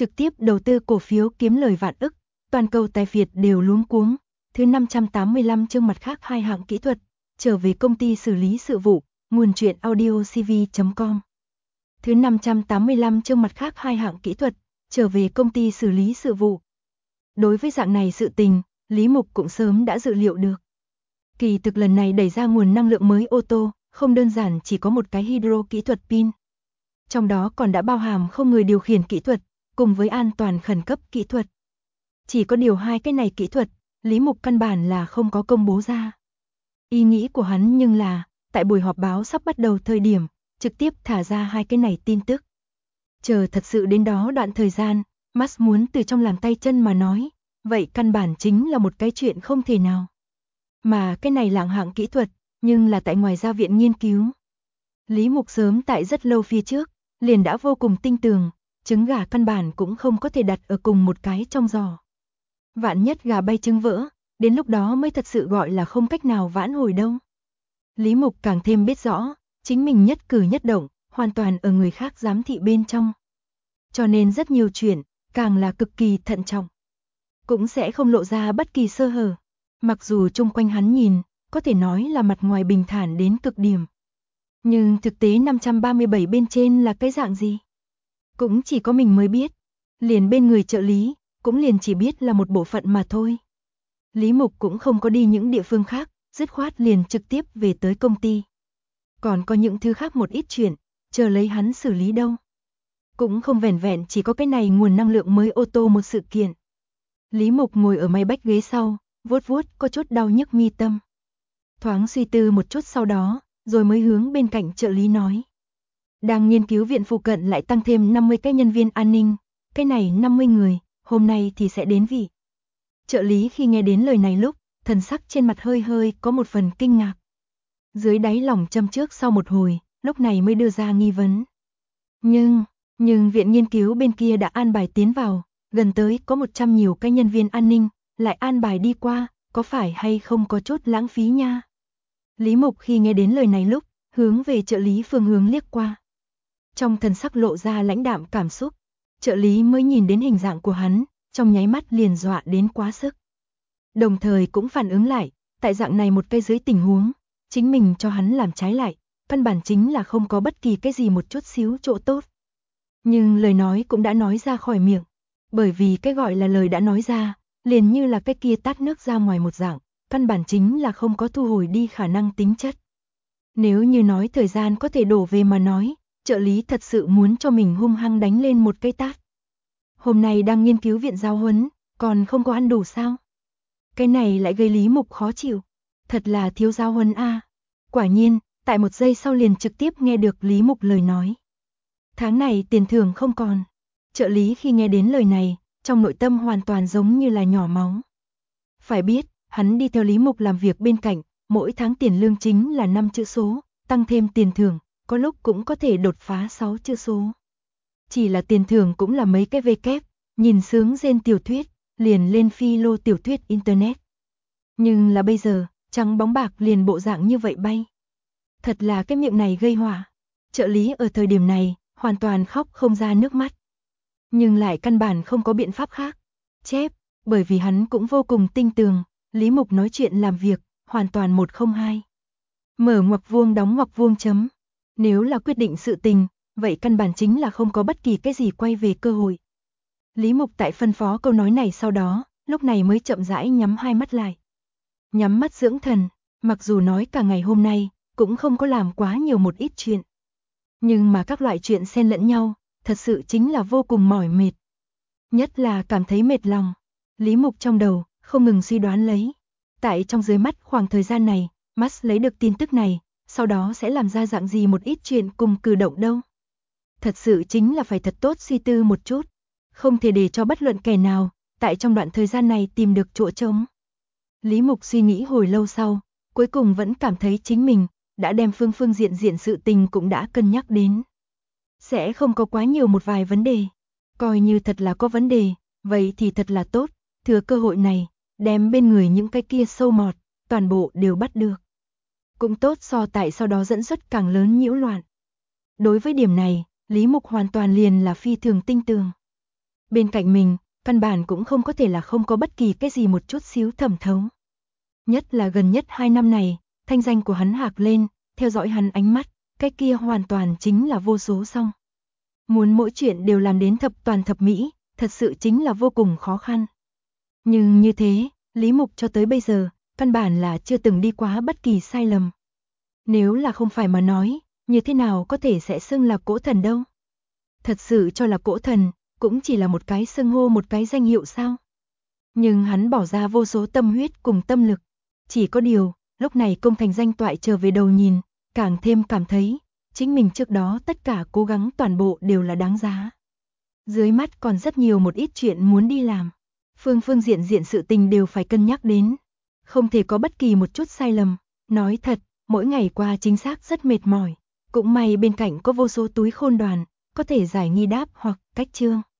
trực tiếp đầu tư cổ phiếu kiếm lời vạn ức, toàn cầu tài phiệt đều luống cuống. Thứ 585 chương mặt khác hai hạng kỹ thuật, trở về công ty xử lý sự vụ, nguồn truyện audio cv.com. Thứ 585 chương mặt khác hai hạng kỹ thuật, trở về công ty xử lý sự vụ. Đối với dạng này sự tình, Lý Mục cũng sớm đã dự liệu được. Kỳ thực lần này đẩy ra nguồn năng lượng mới ô tô, không đơn giản chỉ có một cái hydro kỹ thuật pin. Trong đó còn đã bao hàm không người điều khiển kỹ thuật, cùng với an toàn khẩn cấp kỹ thuật. Chỉ có điều hai cái này kỹ thuật, Lý Mục căn bản là không có công bố ra. Ý nghĩ của hắn nhưng là, tại buổi họp báo sắp bắt đầu thời điểm, trực tiếp thả ra hai cái này tin tức. Chờ thật sự đến đó đoạn thời gian, Musk muốn từ trong làm tay chân mà nói, vậy căn bản chính là một cái chuyện không thể nào. Mà cái này lạng hạng kỹ thuật, nhưng là tại ngoài gia viện nghiên cứu. Lý Mục sớm tại rất lâu phía trước, liền đã vô cùng tinh tường, trứng gà căn bản cũng không có thể đặt ở cùng một cái trong giò. Vạn nhất gà bay trứng vỡ, đến lúc đó mới thật sự gọi là không cách nào vãn hồi đâu. Lý Mục càng thêm biết rõ, chính mình nhất cử nhất động, hoàn toàn ở người khác giám thị bên trong. Cho nên rất nhiều chuyện, càng là cực kỳ thận trọng. Cũng sẽ không lộ ra bất kỳ sơ hở. Mặc dù chung quanh hắn nhìn, có thể nói là mặt ngoài bình thản đến cực điểm. Nhưng thực tế 537 bên trên là cái dạng gì? Cũng chỉ có mình mới biết. Liền bên người trợ lý, cũng liền chỉ biết là một bộ phận mà thôi. Lý Mục cũng không có đi những địa phương khác, dứt khoát liền trực tiếp về tới công ty. Còn có những thứ khác một ít chuyện, chờ lấy hắn xử lý đâu. Cũng không vẻn vẹn chỉ có cái này nguồn năng lượng mới ô tô một sự kiện. Lý Mục ngồi ở máy bách ghế sau, vuốt vuốt có chút đau nhức mi tâm. Thoáng suy tư một chút sau đó, rồi mới hướng bên cạnh trợ lý nói. Đang nghiên cứu viện phụ cận lại tăng thêm 50 cái nhân viên an ninh, cái này 50 người, hôm nay thì sẽ đến vị. Trợ lý khi nghe đến lời này lúc, thần sắc trên mặt hơi hơi có một phần kinh ngạc. Dưới đáy lòng châm trước sau một hồi, lúc này mới đưa ra nghi vấn. Nhưng viện nghiên cứu bên kia đã an bài tiến vào, gần tới có 100 nhiều cái nhân viên an ninh, lại an bài đi qua, có phải hay không có chút lãng phí nha. Lý Mục khi nghe đến lời này lúc, hướng về trợ lý phương hướng liếc qua. Trong thần sắc lộ ra lãnh đạm cảm xúc, trợ lý mới nhìn đến hình dạng của hắn, trong nháy mắt liền dọa đến quá sức. Đồng thời cũng phản ứng lại, tại dạng này một cái dưới tình huống, chính mình cho hắn làm trái lại, căn bản chính là không có bất kỳ cái gì một chút xíu chỗ tốt. Nhưng lời nói cũng đã nói ra khỏi miệng, bởi vì cái gọi là lời đã nói ra, liền như là cái kia tát nước ra ngoài một dạng, căn bản chính là không có thu hồi đi khả năng tính chất. Nếu như nói thời gian có thể đổ về mà nói, trợ lý thật sự muốn cho mình hung hăng đánh lên một cái tát. Hôm nay đang nghiên cứu viện giáo huấn, còn không có ăn đủ sao? Cái này lại gây Lý Mục khó chịu. Thật là thiếu giáo huấn a. Quả nhiên, tại một giây sau liền trực tiếp nghe được Lý Mục lời nói. Tháng này tiền thưởng không còn. Trợ lý khi nghe đến lời này, trong nội tâm hoàn toàn giống như là nhỏ máu. Phải biết, hắn đi theo Lý Mục làm việc bên cạnh, mỗi tháng tiền lương chính là 5 chữ số, tăng thêm tiền thưởng, có lúc cũng có thể đột phá 6 chữ số. Chỉ là tiền thưởng cũng là mấy cái vê kép, nhìn sướng rên tiểu thuyết, liền lên phi lô tiểu thuyết internet. Nhưng là bây giờ, trắng bóng bạc liền bộ dạng như vậy bay. Thật là cái miệng này gây họa. Trợ lý ở thời điểm này, hoàn toàn khóc không ra nước mắt. Nhưng lại căn bản không có biện pháp khác. Chép, bởi vì hắn cũng vô cùng tinh tường, Lý Mục nói chuyện làm việc, hoàn toàn 102. Mở ngoặc vuông đóng ngoặc vuông chấm. Nếu là quyết định sự tình, vậy căn bản chính là không có bất kỳ cái gì quay về cơ hội. Lý Mục tại phân phó câu nói này sau đó, lúc này mới chậm rãi nhắm hai mắt lại. Nhắm mắt dưỡng thần, mặc dù nói cả ngày hôm nay, cũng không có làm quá nhiều một ít chuyện. Nhưng mà các loại chuyện xen lẫn nhau, thật sự chính là vô cùng mỏi mệt. Nhất là cảm thấy mệt lòng. Lý Mục trong đầu, không ngừng suy đoán lấy. Tại trong dưới mắt khoảng thời gian này, Musk lấy được tin tức này, sau đó sẽ làm ra dạng gì một ít chuyện cùng cử động đâu. Thật sự chính là phải thật tốt suy tư một chút. Không thể để cho bất luận kẻ nào, tại trong đoạn thời gian này tìm được chỗ trống. Lý Mục suy nghĩ hồi lâu sau, cuối cùng vẫn cảm thấy chính mình, đã đem phương diện sự tình cũng đã cân nhắc đến. Sẽ không có quá nhiều một vài vấn đề. Coi như thật là có vấn đề, vậy thì thật là tốt, thừa cơ hội này, đem bên người những cái kia sâu mọt, toàn bộ đều bắt được. Cũng tốt so tại sau đó dẫn xuất càng lớn nhiễu loạn. Đối với điểm này, Lý Mục hoàn toàn liền là phi thường tinh tường. Bên cạnh mình, căn bản cũng không có thể là không có bất kỳ cái gì một chút xíu thẩm thấu. Nhất là gần nhất 2 năm này, thanh danh của hắn hạc lên, theo dõi hắn ánh mắt, cái kia hoàn toàn chính là vô số song. Muốn mỗi chuyện đều làm đến thập toàn thập mỹ, thật sự chính là vô cùng khó khăn. Nhưng như thế, Lý Mục cho tới bây giờ, căn bản là chưa từng đi quá bất kỳ sai lầm. Nếu là không phải mà nói, như thế nào có thể sẽ xưng là cỗ thần đâu? Thật sự cho là cỗ thần, cũng chỉ là một cái xưng hô, một cái danh hiệu sao? Nhưng hắn bỏ ra vô số tâm huyết cùng tâm lực. Chỉ có điều, lúc này công thành danh toại trở về đầu nhìn, càng thêm cảm thấy, chính mình trước đó tất cả cố gắng toàn bộ đều là đáng giá. Dưới mắt còn rất nhiều một ít chuyện muốn đi làm. Phương diện sự tình đều phải cân nhắc đến. Không thể có bất kỳ một chút sai lầm. Nói thật, mỗi ngày qua chính xác rất mệt mỏi. Cũng may bên cạnh có vô số túi khôn đoàn, có thể giải nghi đáp hoặc cách chương.